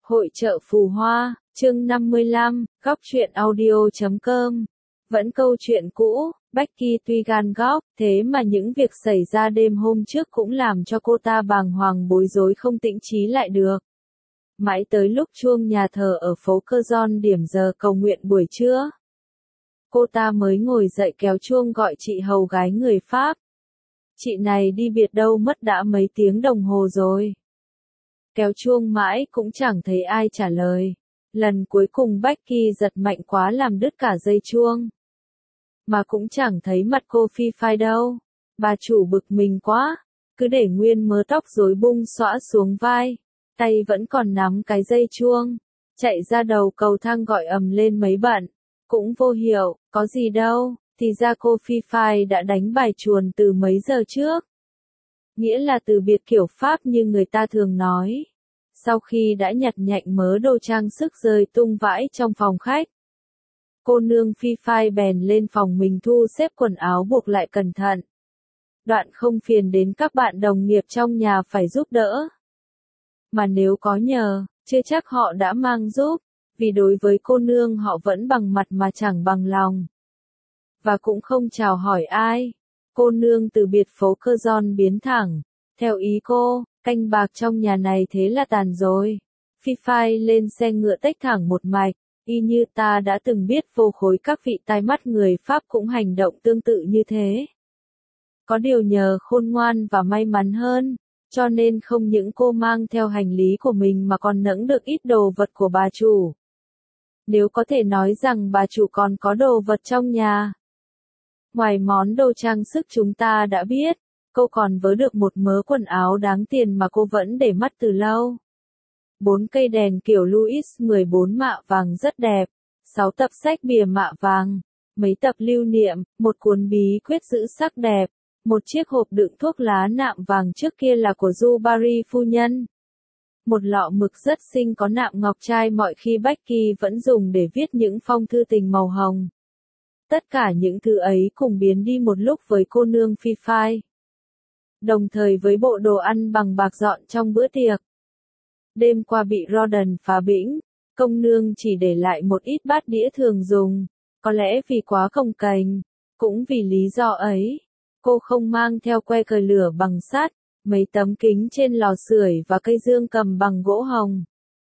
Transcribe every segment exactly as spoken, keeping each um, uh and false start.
Hội chợ Phù Hoa, chương năm mươi lăm, góc truyện audio chấm com. Vẫn câu chuyện cũ, Becky tuy gan góc, thế mà những việc xảy ra đêm hôm trước cũng làm cho cô ta bàng hoàng bối rối không tĩnh trí lại được. Mãi tới lúc chuông nhà thờ ở phố Curzon điểm giờ cầu nguyện buổi trưa, cô ta mới ngồi dậy kéo chuông gọi chị hầu gái người Pháp. Chị này đi biệt đâu mất đã mấy tiếng đồng hồ rồi. Kéo chuông mãi cũng chẳng thấy ai trả lời. Lần cuối cùng Becky giật mạnh quá làm đứt cả dây chuông. Mà cũng chẳng thấy mặt cô Phi Phai đâu. Bà chủ bực mình quá, cứ để nguyên mớ tóc rối bung xõa xuống vai, tay vẫn còn nắm cái dây chuông, chạy ra đầu cầu thang gọi ầm lên mấy bận. Cũng vô hiệu, có gì đâu, thì ra cô Phi Phai đã đánh bài chuồn từ mấy giờ trước. Nghĩa là từ biệt kiểu Pháp như người ta thường nói. Sau khi đã nhặt nhạnh mớ đồ trang sức rơi tung vãi trong phòng khách, cô nương Phi Phai bèn lên phòng mình thu xếp quần áo buộc lại cẩn thận. Đoạn không phiền đến các bạn đồng nghiệp trong nhà phải giúp đỡ. Mà nếu có nhờ, chưa chắc họ đã mang giúp, vì đối với cô nương họ vẫn bằng mặt mà chẳng bằng lòng. Và cũng không chào hỏi ai. Cô nương từ biệt phố Curzon biến thẳng, theo ý cô, canh bạc trong nhà này thế là tàn rồi. Phi Phai lên xe ngựa tếch thẳng một mạch, y như ta đã từng biết vô khối các vị tai mắt người Pháp cũng hành động tương tự như thế. Có điều nhờ khôn ngoan và may mắn hơn, cho nên không những cô mang theo hành lý của mình mà còn nẫng được ít đồ vật của bà chủ. Nếu có thể nói rằng bà chủ còn có đồ vật trong nhà. Ngoài món đồ trang sức chúng ta đã biết, cô còn vớ được một mớ quần áo đáng tiền mà cô vẫn để mắt từ lâu. Bốn cây đèn kiểu Louis mười bốn mạ vàng rất đẹp, sáu tập sách bìa mạ vàng, mấy tập lưu niệm, một cuốn bí quyết giữ sắc đẹp, một chiếc hộp đựng thuốc lá nạm vàng trước kia là của Du Barry phu nhân. Một lọ mực rất xinh có nạm ngọc trai mọi khi Becky vẫn dùng để viết những phong thư tình màu hồng. Tất cả những thứ ấy cùng biến đi một lúc với cô nương Phi Phai. Đồng thời với bộ đồ ăn bằng bạc dọn trong bữa tiệc. Đêm qua bị Rawdon phá bĩnh, công nương chỉ để lại một ít bát đĩa thường dùng, có lẽ vì quá cồng kềnh, cũng vì lý do ấy, cô không mang theo que cờ lửa bằng sắt, mấy tấm kính trên lò sưởi và cây dương cầm bằng gỗ hồng.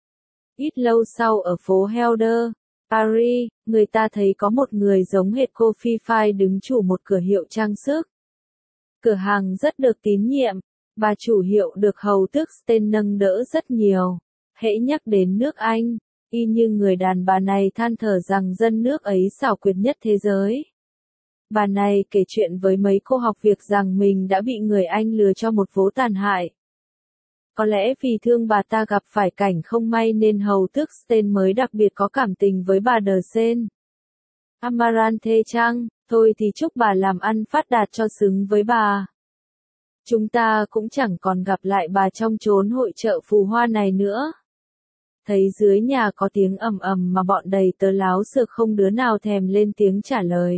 Ít lâu sau ở phố Helder, Paris, người ta thấy có một người giống hệt cô Phi Phai đứng chủ một cửa hiệu trang sức. Cửa hàng rất được tín nhiệm, bà chủ hiệu được hầu tước Stein nâng đỡ rất nhiều. Hễ nhắc đến nước Anh, y như người đàn bà này than thở rằng dân nước ấy xảo quyệt nhất thế giới. Bà này kể chuyện với mấy cô học việc rằng mình đã bị người Anh lừa cho một vố tàn hại. Có lẽ vì thương bà ta gặp phải cảnh không may nên hầu tước Stein mới đặc biệt có cảm tình với bà Đờ Sen. Amaranthe chăng, thôi thì chúc bà làm ăn phát đạt cho xứng với bà. Chúng ta cũng chẳng còn gặp lại bà trong chốn hội chợ Phù Hoa này nữa. Thấy dưới nhà có tiếng ầm ầm mà bọn đầy tớ láo xược không đứa nào thèm lên tiếng trả lời.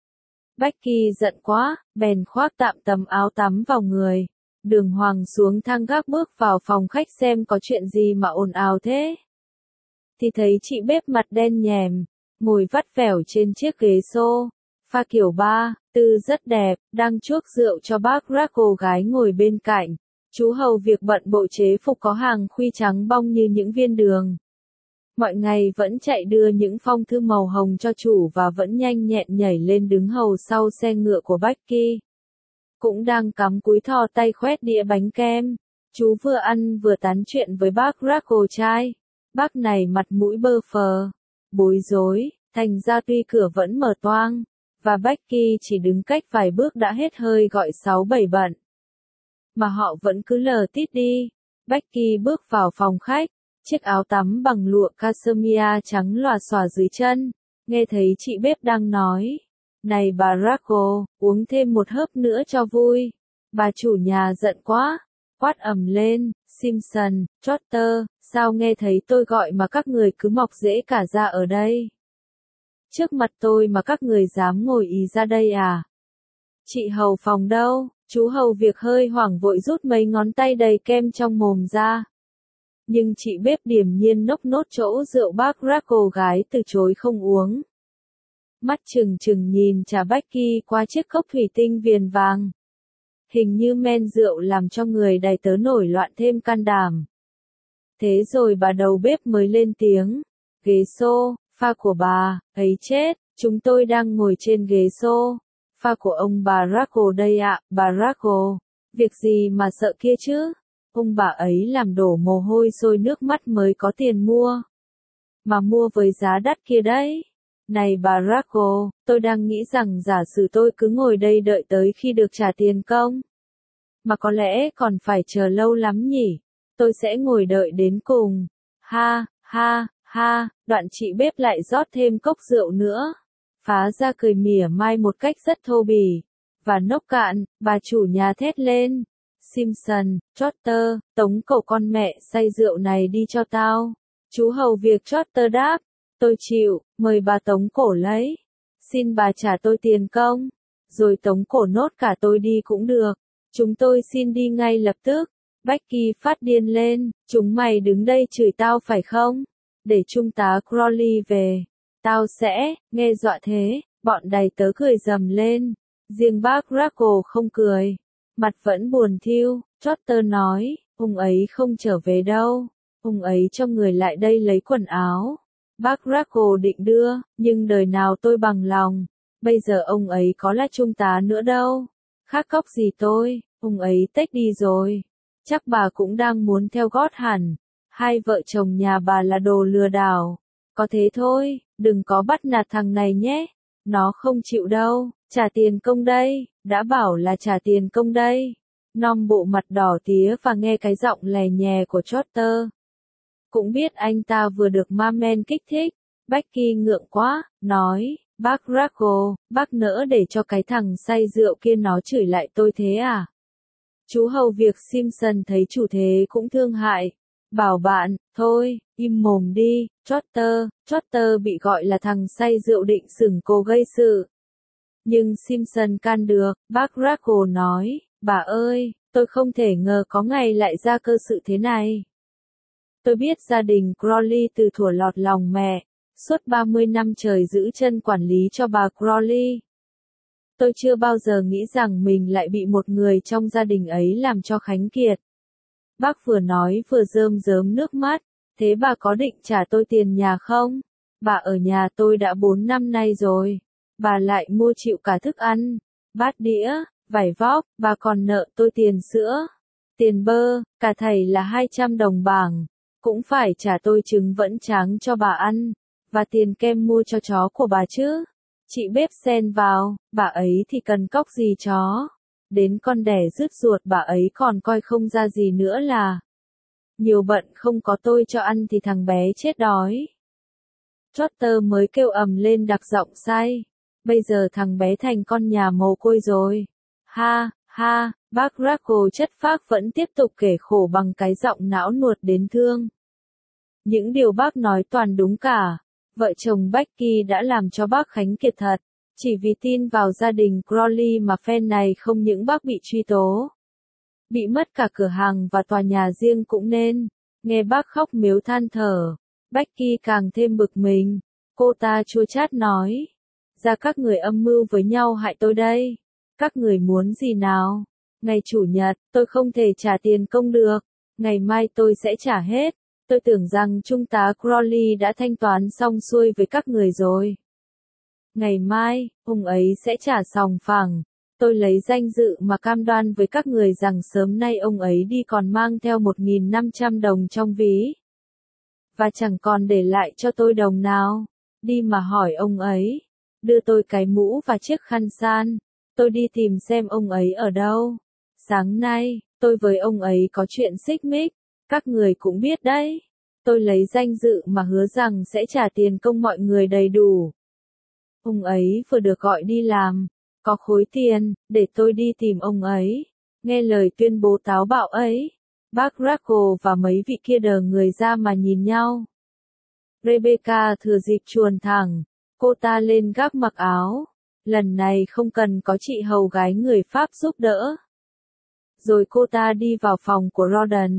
Becky giận quá, bèn khoác tạm tấm áo tắm vào người. Đường hoàng xuống thang gác bước vào phòng khách xem có chuyện gì mà ồn ào thế. Thì thấy chị bếp mặt đen nhèm, ngồi vắt vẻo trên chiếc ghế xô, pha kiểu ba, tư rất đẹp, đang chuốc rượu cho bác Rack cô gái ngồi bên cạnh. Chú hầu việc bận bộ chế phục có hàng khuy trắng bong như những viên đường. Mọi ngày vẫn chạy đưa những phong thư màu hồng cho chủ và vẫn nhanh nhẹn nhảy lên đứng hầu sau xe ngựa của Becky. Cũng đang cắm cúi thò tay khoét đĩa bánh kem. Chú vừa ăn vừa tán chuyện với bác Rack cô trai. Bác này mặt mũi bơ phờ, bối rối, thành ra tuy cửa vẫn mở toang, và Becky chỉ đứng cách vài bước đã hết hơi gọi sáu bảy bận. Mà họ vẫn cứ lờ tít đi. Becky bước vào phòng khách, chiếc áo tắm bằng lụa cashmere trắng lòa xòa dưới chân, nghe thấy chị bếp đang nói. Này bà Rachel, uống thêm một hớp nữa cho vui. Bà chủ nhà giận quá, quát ầm lên, Simpson, Trotter, sao nghe thấy tôi gọi mà các người cứ mọc rễ cả ra ở đây? Trước mặt tôi mà các người dám ngồi ý ra đây à? Chị hầu phòng đâu? Chú hầu việc hơi hoảng vội rút mấy ngón tay đầy kem trong mồm ra. Nhưng chị bếp điềm nhiên nốc nốt chỗ rượu bác cô gái từ chối không uống. Mắt trừng trừng nhìn trà Becky qua chiếc cốc thủy tinh viền vàng. Hình như men rượu làm cho người đầy tớ nổi loạn thêm can đảm. Thế rồi bà đầu bếp mới lên tiếng. Ghế xô, pha của bà, ấy chết, chúng tôi đang ngồi trên ghế xô. Pha của ông bà Racco đây ạ, bà Racco. Việc gì mà sợ kia chứ? Ông bà ấy làm đổ mồ hôi sôi nước mắt mới có tiền mua. Mà mua với giá đắt kia đấy. Này bà Racco, tôi đang nghĩ rằng giả sử tôi cứ ngồi đây đợi tới khi được trả tiền công. Mà có lẽ còn phải chờ lâu lắm nhỉ. Tôi sẽ ngồi đợi đến cùng. Ha, ha, ha, đoạn chị bếp lại rót thêm cốc rượu nữa. Phá ra cười mỉa mai một cách rất thô bỉ. Và nốc cạn, bà chủ nhà thét lên. Simpson, Trotter, tống cậu con mẹ say rượu này đi cho tao. Chú hầu việc Trotter đáp. Tôi chịu, mời bà tống cổ lấy. Xin bà trả tôi tiền công. Rồi tống cổ nốt cả tôi đi cũng được. Chúng tôi xin đi ngay lập tức. Becky phát điên lên. Chúng mày đứng đây chửi tao phải không? Để trung tá Crowley về. Tao sẽ, nghe dọa thế. Bọn đầy tớ cười rầm lên. Riêng bác Racco không cười. Mặt vẫn buồn thiu. Trotter nói, ông ấy không trở về đâu. Ông ấy cho người lại đây lấy quần áo. Bác Racco định đưa, nhưng đời nào tôi bằng lòng. Bây giờ ông ấy có là trung tá nữa đâu. Khác cóc gì tôi, ông ấy tách đi rồi. Chắc bà cũng đang muốn theo gót hẳn. Hai vợ chồng nhà bà là đồ lừa đảo. Có thế thôi, đừng có bắt nạt thằng này nhé. Nó không chịu đâu, trả tiền công đây, đã bảo là trả tiền công đây. Nom bộ mặt đỏ tía và nghe cái giọng lè nhè của Trotter. Cũng biết anh ta vừa được ma men kích thích. Becky ngượng quá, nói, bác Racco, bác nỡ để cho cái thằng say rượu kia nó chửi lại tôi thế à? Chú hầu việc Simpson thấy chủ thế cũng thương hại. Bảo bạn, thôi, im mồm đi, Trotter. Trotter bị gọi là thằng say rượu định xửng cô gây sự. Nhưng Simpson can được, bác Racco nói, bà ơi, tôi không thể ngờ có ngày lại ra cơ sự thế này. Tôi biết gia đình Crowley từ thuở lọt lòng mẹ, suốt ba mươi năm trời giữ chân quản lý cho bà Crowley. Tôi chưa bao giờ nghĩ rằng mình lại bị một người trong gia đình ấy làm cho khánh kiệt. Bác vừa nói vừa rơm rớm nước mắt, thế bà có định trả tôi tiền nhà không? Bà ở nhà tôi đã bốn năm nay rồi. Bà lại mua chịu cả thức ăn, bát đĩa, vải vóc, bà còn nợ tôi tiền sữa, tiền bơ, cả thầy là hai trăm đồng bảng. Cũng phải trả tôi trứng vẫn tráng cho bà ăn, và tiền kem mua cho chó của bà chứ. Chị bếp xen vào, bà ấy thì cần cóc gì chó. Đến con đẻ rứt ruột bà ấy còn coi không ra gì nữa là. Nhiều bận không có tôi cho ăn thì thằng bé chết đói. Trotter mới kêu ầm lên đặc giọng say. Bây giờ thằng bé thành con nhà mồ côi rồi. Ha, ha, bác Racco chất phác vẫn tiếp tục kể khổ bằng cái giọng não nuột đến thương. Những điều bác nói toàn đúng cả. Vợ chồng Becky đã làm cho bác khánh kiệt thật. Chỉ vì tin vào gia đình Crowley mà phen này không những bác bị truy tố. Bị mất cả cửa hàng và tòa nhà riêng cũng nên. Nghe bác khóc miếu than thở. Becky càng thêm bực mình. Cô ta chua chát nói. Ra các người âm mưu với nhau hại tôi đây. Các người muốn gì nào? Ngày chủ nhật, tôi không thể trả tiền công được. Ngày mai tôi sẽ trả hết. Tôi tưởng rằng trung tá Crowley đã thanh toán xong xuôi với các người rồi. Ngày mai, ông ấy sẽ trả sòng phẳng. Tôi lấy danh dự mà cam đoan với các người rằng sớm nay ông ấy đi còn mang theo một nghìn năm trăm đồng trong ví. Và chẳng còn để lại cho tôi đồng nào. Đi mà hỏi ông ấy. Đưa tôi cái mũ và chiếc khăn san. Tôi đi tìm xem ông ấy ở đâu. Sáng nay, tôi với ông ấy có chuyện xích mích. Các người cũng biết đấy. Tôi lấy danh dự mà hứa rằng sẽ trả tiền công mọi người đầy đủ. Ông ấy vừa được gọi đi làm. Có khối tiền, để tôi đi tìm ông ấy. Nghe lời tuyên bố táo bạo ấy. Bác Racco và mấy vị kia đờ người ra mà nhìn nhau. Rebecca thừa dịp chuồn thẳng. Cô ta lên gác mặc áo. Lần này không cần có chị hầu gái người Pháp giúp đỡ. Rồi cô ta đi vào phòng của Rawdon.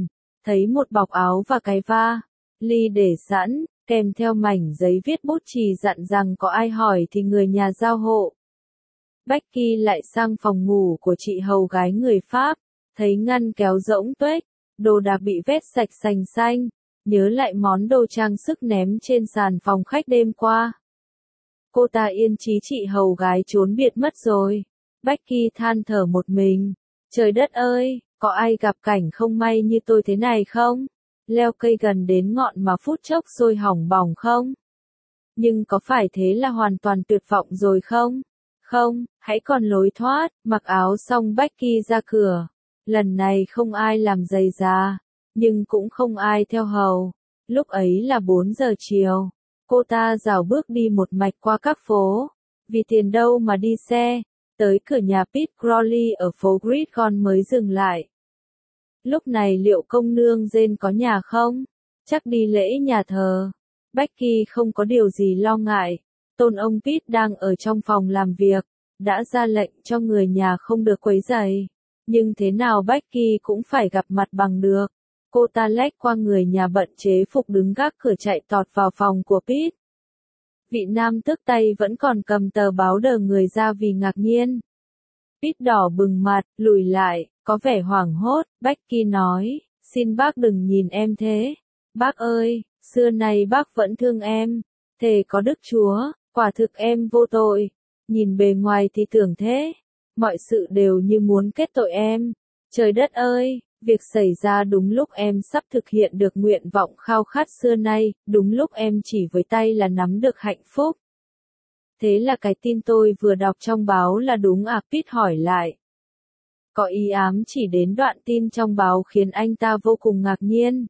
thấy một bọc áo và cái va, ly để sẵn, kèm theo mảnh giấy viết bút chì dặn rằng có ai hỏi thì người nhà giao hộ. Becky lại sang phòng ngủ của chị hầu gái người Pháp, thấy ngăn kéo rỗng tuếch, đồ đạc bị vét sạch sành xanh, nhớ lại món đồ trang sức ném trên sàn phòng khách đêm qua. Cô ta yên chí chị hầu gái trốn biệt mất rồi. Becky than thở một mình. Trời đất ơi, có ai gặp cảnh không may như tôi thế này không? Leo cây gần đến ngọn mà phút chốc sôi hỏng bỏng không? Nhưng có phải thế là hoàn toàn tuyệt vọng rồi không? Không, hãy còn lối thoát. Mặc áo xong Becky ra cửa. Lần này không ai làm giày già, nhưng cũng không ai theo hầu. Lúc ấy là bốn giờ chiều. Cô ta rảo bước đi một mạch qua các phố. Vì tiền đâu mà đi xe. Tới cửa nhà Pete Crowley ở phố Gridgon mới dừng lại. Lúc này liệu công nương Jane có nhà không? Chắc đi lễ nhà thờ. Becky không có điều gì lo ngại. Tôn ông Pete đang ở trong phòng làm việc, đã ra lệnh cho người nhà không được quấy rầy. Nhưng thế nào Becky cũng phải gặp mặt bằng được. Cô ta lách qua người nhà bận chế phục đứng gác cửa chạy tọt vào phòng của Pete. Vị nam tước tay vẫn còn cầm tờ báo đờ người ra vì ngạc nhiên. Pete đỏ bừng mặt, lùi lại, có vẻ hoảng hốt. Becky nói, xin bác đừng nhìn em thế. Bác ơi, xưa nay bác vẫn thương em. Thề có Đức Chúa, quả thực em vô tội. Nhìn bề ngoài thì tưởng thế. Mọi sự đều như muốn kết tội em. Trời đất ơi, việc xảy ra đúng lúc em sắp thực hiện được nguyện vọng khao khát xưa nay, đúng lúc em chỉ với tay là nắm được hạnh phúc. Thế là cái tin tôi vừa đọc trong báo là đúng à? Pete hỏi lại. Có ý ám chỉ đến đoạn tin trong báo khiến anh ta vô cùng ngạc nhiên.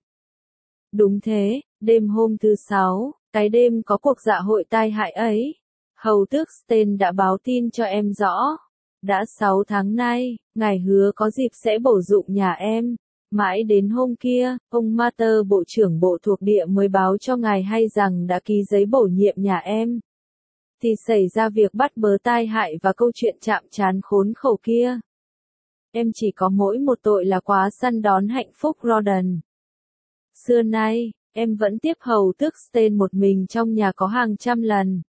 Đúng thế, đêm hôm thứ sáu, cái đêm có cuộc dạ hội tai hại ấy, hầu tước Stein đã báo tin cho em rõ. Đã sáu tháng nay, ngài hứa có dịp sẽ bổ dụng nhà em. Mãi đến hôm kia, ông Mater bộ trưởng bộ thuộc địa mới báo cho ngài hay rằng đã ký giấy bổ nhiệm nhà em. Thì xảy ra việc bắt bớ tai hại và câu chuyện chạm trán khốn khổ kia. Em chỉ có mỗi một tội là quá săn đón hạnh phúc Rawdon. Xưa nay, em vẫn tiếp hầu tước Stein một mình trong nhà có hàng trăm lần.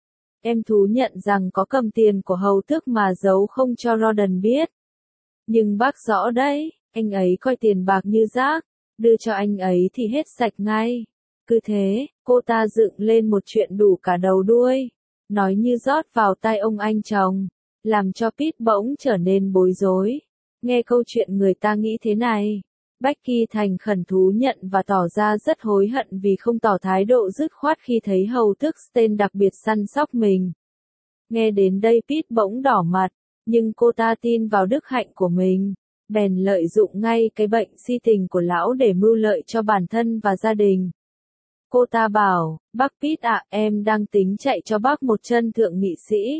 Em thú nhận rằng có cầm tiền của hầu tước mà giấu không cho Rawdon biết. Nhưng bác rõ đấy, anh ấy coi tiền bạc như rác, đưa cho anh ấy thì hết sạch ngay. Cứ thế, cô ta dựng lên một chuyện đủ cả đầu đuôi, nói như rót vào tai ông anh chồng, làm cho Pete bỗng trở nên bối rối. Nghe câu chuyện người ta nghĩ thế này. Becky thành khẩn thú nhận và tỏ ra rất hối hận vì không tỏ thái độ dứt khoát khi thấy hầu tước Stein đặc biệt săn sóc mình. Nghe đến đây Pete bỗng đỏ mặt, nhưng cô ta tin vào đức hạnh của mình, bèn lợi dụng ngay cái bệnh si tình của lão để mưu lợi cho bản thân và gia đình. Cô ta bảo, bác Pete ạ, em đang tính chạy cho bác một chân thượng nghị sĩ.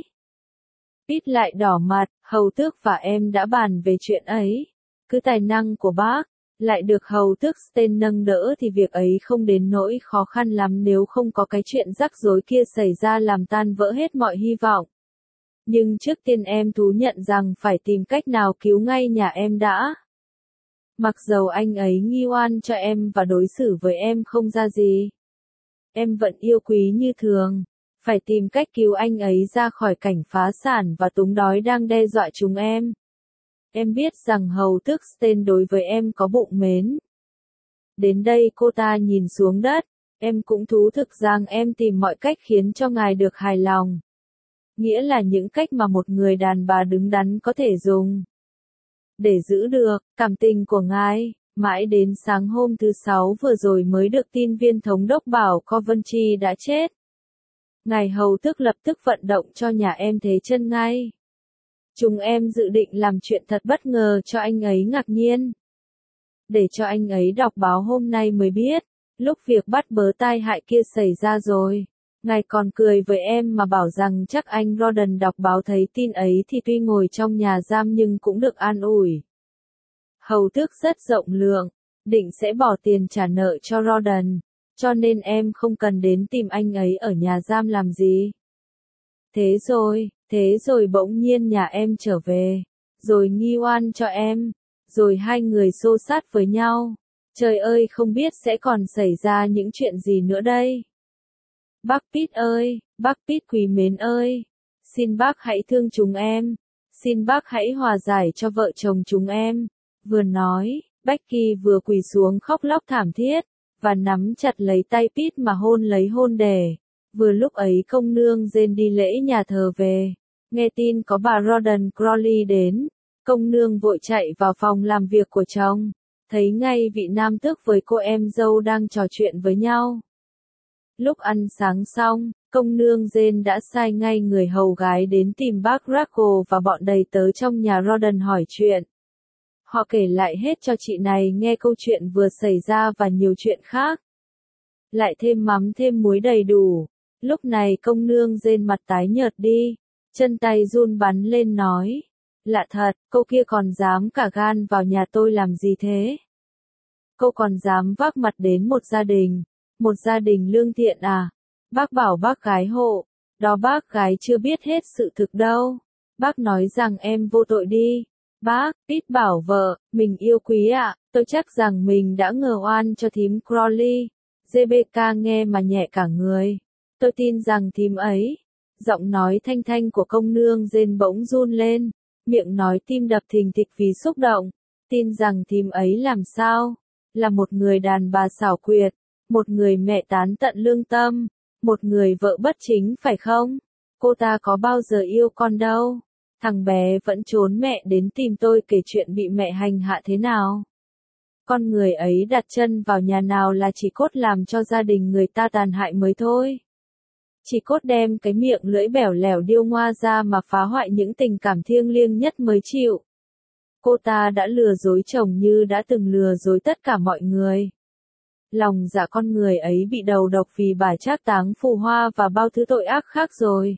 Pete lại đỏ mặt, hầu tước và em đã bàn về chuyện ấy. Cứ tài năng của bác lại được hầu tước Stein nâng đỡ thì việc ấy không đến nỗi khó khăn lắm nếu không có cái chuyện rắc rối kia xảy ra làm tan vỡ hết mọi hy vọng. Nhưng trước tiên em thú nhận rằng phải tìm cách nào cứu ngay nhà em đã. Mặc dầu anh ấy nghi oan cho em và đối xử với em không ra gì, em vẫn yêu quý như thường. Phải tìm cách cứu anh ấy ra khỏi cảnh phá sản và túng đói đang đe dọa chúng em. Em biết rằng hầu tước Stein đối với em có bụng mến. Đến đây cô ta nhìn xuống đất. Em cũng thú thực rằng em tìm mọi cách khiến cho ngài được hài lòng. Nghĩa là những cách mà một người đàn bà đứng đắn có thể dùng để giữ được cảm tình của ngài. Mãi đến sáng hôm thứ sáu vừa rồi mới được tin viên thống đốc bảo Coventry đã chết. Ngài hầu tước lập tức vận động cho nhà em thế chân ngay. Chúng em dự định làm chuyện thật bất ngờ cho anh ấy ngạc nhiên. Để cho anh ấy đọc báo hôm nay mới biết, lúc việc bắt bớ tai hại kia xảy ra rồi. Ngài còn cười với em mà bảo rằng chắc anh Rawdon đọc báo thấy tin ấy thì tuy ngồi trong nhà giam nhưng cũng được an ủi. Hầu tước rất rộng lượng, định sẽ bỏ tiền trả nợ cho Rawdon, cho nên em không cần đến tìm anh ấy ở nhà giam làm gì. Thế rồi, thế rồi bỗng nhiên nhà em trở về, rồi nghi oan cho em, rồi hai người xô xát với nhau. Trời ơi, không biết sẽ còn xảy ra những chuyện gì nữa đây. Bác Pete ơi, bác Pete quý mến ơi, xin bác hãy thương chúng em, xin bác hãy hòa giải cho vợ chồng chúng em. Vừa nói, Becky vừa quỳ xuống khóc lóc thảm thiết, và nắm chặt lấy tay Pete mà hôn lấy hôn đề. Vừa lúc ấy công nương Jane đi lễ nhà thờ về, nghe tin có bà Rawdon Crawley đến, công nương vội chạy vào phòng làm việc của chồng, thấy ngay vị nam tước với cô em dâu đang trò chuyện với nhau. Lúc ăn sáng xong, công nương Jane đã sai ngay người hầu gái đến tìm bác Rachel và bọn đầy tớ trong nhà Rawdon hỏi chuyện. Họ kể lại hết cho chị này nghe câu chuyện vừa xảy ra và nhiều chuyện khác. Lại thêm mắm thêm muối đầy đủ. Lúc này công nương Jane mặt tái nhợt đi, chân tay run bắn lên nói. Lạ thật, cô kia còn dám cả gan vào nhà tôi làm gì thế? Cô còn dám vác mặt đến một gia đình, một gia đình lương thiện à? Bác bảo bác gái hộ, đó bác gái chưa biết hết sự thực đâu. Bác nói rằng em vô tội đi. Bác, Pete bảo vợ, mình yêu quý ạ, tôi chắc rằng mình đã ngờ oan cho thím Crawley. Rebecca nghe mà nhẹ cả người. Tôi tin rằng thím ấy. Giọng nói thanh thanh của công nương Jane bỗng run lên, miệng nói tim đập thình thịch vì xúc động. Tin rằng thím ấy làm sao? Là một người đàn bà xảo quyệt, một người mẹ tán tận lương tâm, một người vợ bất chính phải không? Cô ta có bao giờ yêu con đâu. Thằng bé vẫn trốn mẹ đến tìm tôi kể chuyện bị mẹ hành hạ thế nào. Con người ấy đặt chân vào nhà nào là chỉ cốt làm cho gia đình người ta tàn hại mới thôi. Chỉ cốt đem cái miệng lưỡi bẻo lẻo điêu ngoa ra mà phá hoại những tình cảm thiêng liêng nhất mới chịu. Cô ta đã lừa dối chồng như đã từng lừa dối tất cả mọi người. Lòng dạ con người ấy bị đầu độc vì bà trác táng phù hoa và bao thứ tội ác khác rồi.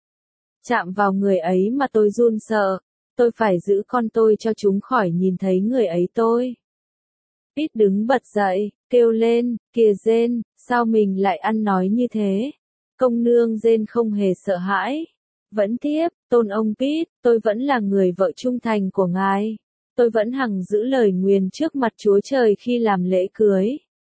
Chạm vào người ấy mà tôi run sợ, tôi phải giữ con tôi cho chúng khỏi nhìn thấy người ấy tôi. Pete đứng bật dậy, kêu lên, kìa Jane, sao mình lại ăn nói như thế? Công nương Jane không hề sợ hãi. Vẫn tiếp, tôn ông Pete, tôi vẫn là người vợ trung thành của ngài. Tôi vẫn hằng giữ lời nguyền trước mặt Chúa Trời khi làm lễ cưới.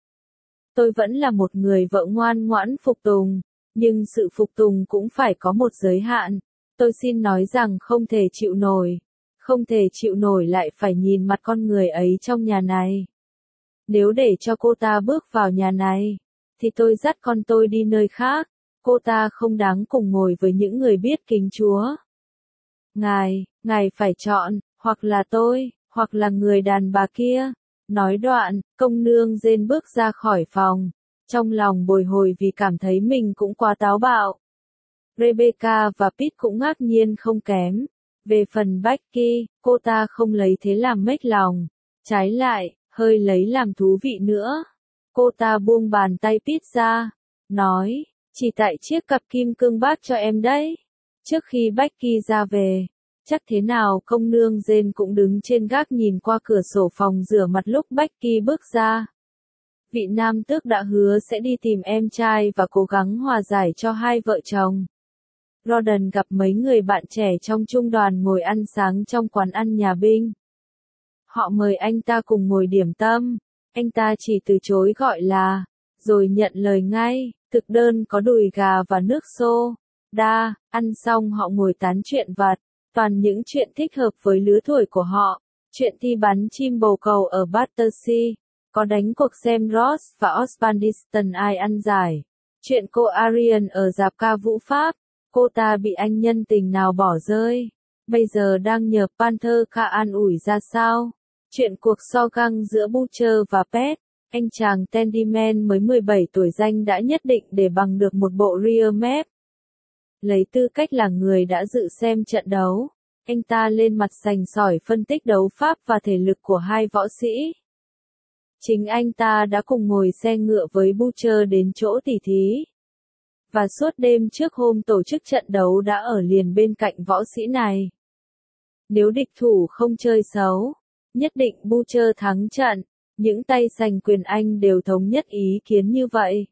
Tôi vẫn là một người vợ ngoan ngoãn phục tùng, nhưng sự phục tùng cũng phải có một giới hạn. Tôi xin nói rằng không thể chịu nổi, không thể chịu nổi lại phải nhìn mặt con người ấy trong nhà này. Nếu để cho cô ta bước vào nhà này, thì tôi dắt con tôi đi nơi khác. Cô ta không đáng cùng ngồi với những người biết kính Chúa. Ngài, ngài phải chọn, hoặc là tôi, hoặc là người đàn bà kia. Nói đoạn, công nương Jane bước ra khỏi phòng, trong lòng bồi hồi vì cảm thấy mình cũng quá táo bạo. Rebecca và Pete cũng ngạc nhiên không kém. Về phần Becky, cô ta không lấy thế làm mếch lòng, trái lại, hơi lấy làm thú vị nữa. Cô ta buông bàn tay Pete ra, nói, chỉ tại chiếc cặp kim cương bát cho em đấy. Trước khi Becky ra về, chắc thế nào công nương Jane cũng đứng trên gác nhìn qua cửa sổ phòng rửa mặt lúc Becky bước ra. Vị nam tước đã hứa sẽ đi tìm em trai và cố gắng hòa giải cho hai vợ chồng. Rawdon gặp mấy người bạn trẻ trong trung đoàn ngồi ăn sáng trong quán ăn nhà binh. Họ mời anh ta cùng ngồi điểm tâm, anh ta chỉ từ chối gọi là, rồi nhận lời ngay, thực đơn có đùi gà và nước xô. Đa, ăn xong họ ngồi tán chuyện vặt, toàn những chuyện thích hợp với lứa tuổi của họ, chuyện thi bắn chim bồ câu ở Battersea, có đánh cuộc xem Ross và Osbaldiston ai ăn giải, chuyện cô Arian ở rạp ca vũ Pháp, cô ta bị anh nhân tình nào bỏ rơi, bây giờ đang nhờ Panther ca an ủi ra sao, chuyện cuộc so găng giữa Butcher và Pet, anh chàng Tandyman mới mười bảy tuổi danh đã nhất định để bằng được một bộ rear map. Lấy tư cách là người đã dự xem trận đấu, anh ta lên mặt sành sỏi phân tích đấu pháp và thể lực của hai võ sĩ. Chính anh ta đã cùng ngồi xe ngựa với Butcher đến chỗ tỉ thí. Và suốt đêm trước hôm tổ chức trận đấu đã ở liền bên cạnh võ sĩ này. Nếu địch thủ không chơi xấu, nhất định Butcher thắng trận, những tay giành quyền Anh đều thống nhất ý kiến như vậy.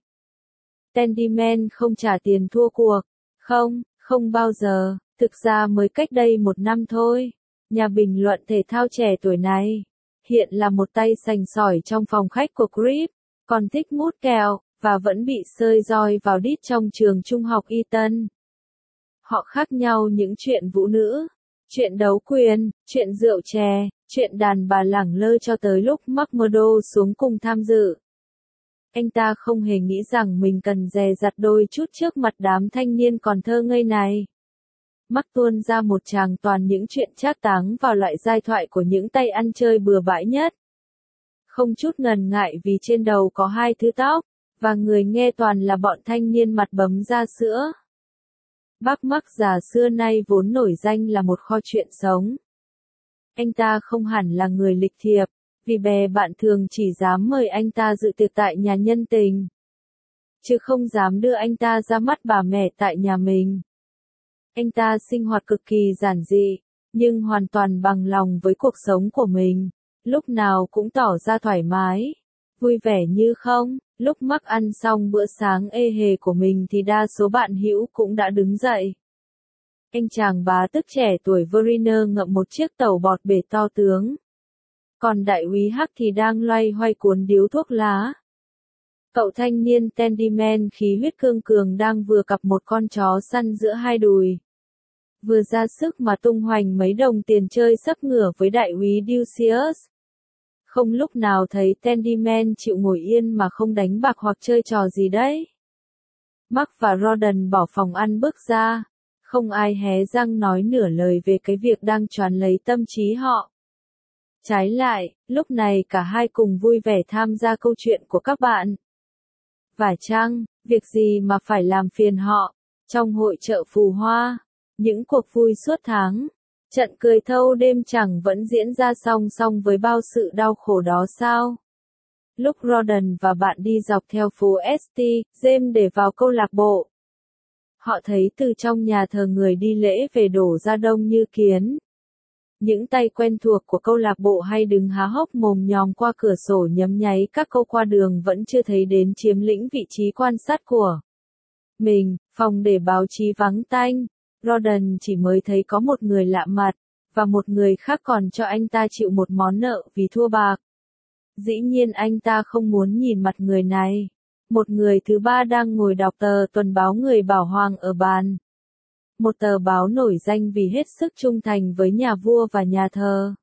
Tandyman không trả tiền thua cuộc. Không, không bao giờ, thực ra mới cách đây một năm thôi. Nhà bình luận thể thao trẻ tuổi này, hiện là một tay sành sỏi trong phòng khách của Creep, còn thích mút kẹo, và vẫn bị sơi roi vào đít trong trường trung học Eton. Họ khác nhau những chuyện vũ nữ, chuyện đấu quyền, chuyện rượu chè, chuyện đàn bà lẳng lơ cho tới lúc McMurdo xuống cùng tham dự. Anh ta không hề nghĩ rằng mình cần dè dặt đôi chút trước mặt đám thanh niên còn thơ ngây này. Mắc tuôn ra một tràng toàn những chuyện trác táng vào loại giai thoại của những tay ăn chơi bừa bãi nhất. Không chút ngần ngại vì trên đầu có hai thứ tóc, và người nghe toàn là bọn thanh niên mặt bấm da sữa. Bác Mắc già xưa nay vốn nổi danh là một kho chuyện sống. Anh ta không hẳn là người lịch thiệp, vì bè bạn thường chỉ dám mời anh ta dự tiệc tại nhà nhân tình, chứ không dám đưa anh ta ra mắt bà mẹ tại nhà mình. Anh ta sinh hoạt cực kỳ giản dị, nhưng hoàn toàn bằng lòng với cuộc sống của mình, lúc nào cũng tỏ ra thoải mái, vui vẻ như không. Lúc Mắc ăn xong bữa sáng ê hề của mình thì đa số bạn hữu cũng đã đứng dậy. Anh chàng bá tước trẻ tuổi Verriner ngậm một chiếc tàu bọt bể to tướng. Còn đại úy Hắc thì đang loay hoay cuốn điếu thuốc lá. Cậu thanh niên Tendyman khí huyết cương cường đang vừa cặp một con chó săn giữa hai đùi. Vừa ra sức mà tung hoành mấy đồng tiền chơi sấp ngửa với đại úy Ducius. Không lúc nào thấy Tendyman chịu ngồi yên mà không đánh bạc hoặc chơi trò gì đấy. Mark và Rawdon bỏ phòng ăn bước ra. Không ai hé răng nói nửa lời về cái việc đang choán lấy tâm trí họ. Trái lại, lúc này cả hai cùng vui vẻ tham gia câu chuyện của các bạn. Và chăng, việc gì mà phải làm phiền họ, trong hội chợ phù hoa, những cuộc vui suốt tháng, trận cười thâu đêm chẳng vẫn diễn ra song song với bao sự đau khổ đó sao? Lúc Rawdon và bạn đi dọc theo phố ét tê, James để vào câu lạc bộ. Họ thấy từ trong nhà thờ người đi lễ về đổ ra đông như kiến. Những tay quen thuộc của câu lạc bộ hay đứng há hốc mồm nhòm qua cửa sổ nhấm nháy các câu qua đường vẫn chưa thấy đến chiếm lĩnh vị trí quan sát của mình. Phòng để báo chí vắng tanh. Rawdon chỉ mới thấy có một người lạ mặt, và một người khác còn cho anh ta chịu một món nợ vì thua bạc. Dĩ nhiên anh ta không muốn nhìn mặt người này. Một người thứ ba đang ngồi đọc tờ tuần báo Người Bảo Hoàng ở bàn. Một tờ báo nổi danh vì hết sức trung thành với nhà vua và nhà thờ.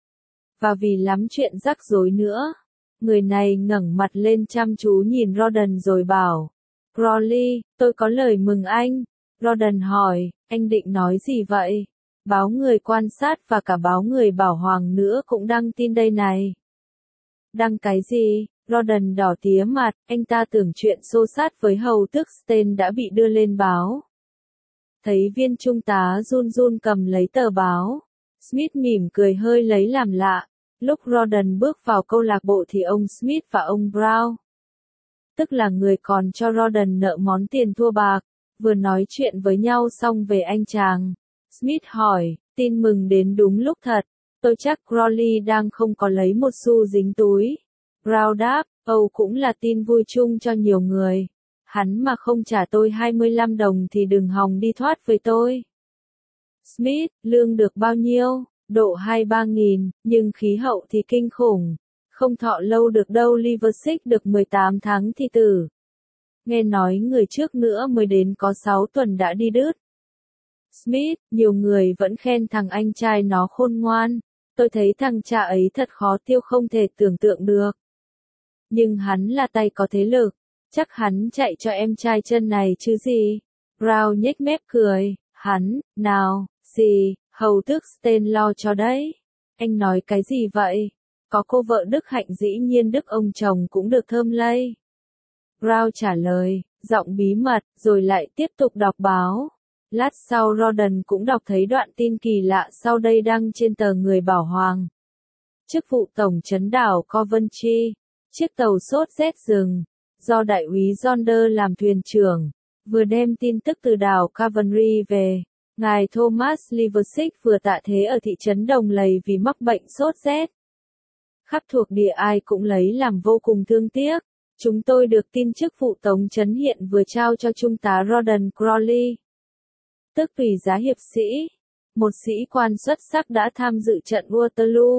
Và vì lắm chuyện rắc rối nữa. Người này ngẩng mặt lên chăm chú nhìn Rawdon rồi bảo. Crawley, tôi có lời mừng anh. Rawdon hỏi, anh định nói gì vậy? Báo Người Quan sát và cả báo Người Bảo Hoàng nữa cũng đăng tin đây này. Đăng cái gì? Rawdon đỏ tía mặt, anh ta tưởng chuyện xô xát với hầu tước Stein đã bị đưa lên báo. Thấy viên trung tá run run cầm lấy tờ báo. Smith mỉm cười hơi lấy làm lạ. Lúc Rawdon bước vào câu lạc bộ thì ông Smith và ông Brown, tức là người còn cho Rawdon nợ món tiền thua bạc, vừa nói chuyện với nhau xong về anh chàng. Smith hỏi, tin mừng đến đúng lúc thật. Tôi chắc Crawley đang không có lấy một xu dính túi. Brown đáp, Âu cũng là tin vui chung cho nhiều người. Hắn mà không trả tôi hai mươi lăm đồng thì đừng hòng đi thoát với tôi. Smith, lương được bao nhiêu? Độ hai ba nghìn, nhưng khí hậu thì kinh khủng. Không thọ lâu được đâu. Liversick được mười tám tháng thì tử. Nghe nói người trước nữa mới đến có sáu tuần đã đi đứt. Smith, nhiều người vẫn khen thằng anh trai nó khôn ngoan. Tôi thấy thằng cha ấy thật khó tiêu không thể tưởng tượng được. Nhưng hắn là tay có thế lực. Chắc hắn chạy cho em trai chân này chứ gì. Brown nhếch mép cười. Hắn, nào, gì, hầu tước Stein lo cho đấy. Anh nói cái gì vậy? Có cô vợ đức hạnh dĩ nhiên đức ông chồng cũng được thơm lây. Brown trả lời, giọng bí mật, rồi lại tiếp tục đọc báo. Lát sau Rawdon cũng đọc thấy đoạn tin kỳ lạ sau đây đăng trên tờ Người Bảo Hoàng. Chức vụ tổng trấn đảo Coventry, chiếc tàu sốt rét rừng, do đại úy Yonder làm thuyền trưởng, vừa đem tin tức từ đảo Coventry về. Ngài Thomas Liversick vừa tạ thế ở thị trấn Đồng Lầy vì mắc bệnh sốt rét. Khắp thuộc địa ai cũng lấy làm vô cùng thương tiếc. Chúng tôi được tin chức vụ tổng trấn hiện vừa trao cho trung tá Rawdon Crawley, tức tùy giá hiệp sĩ, một sĩ quan xuất sắc đã tham dự trận Waterloo.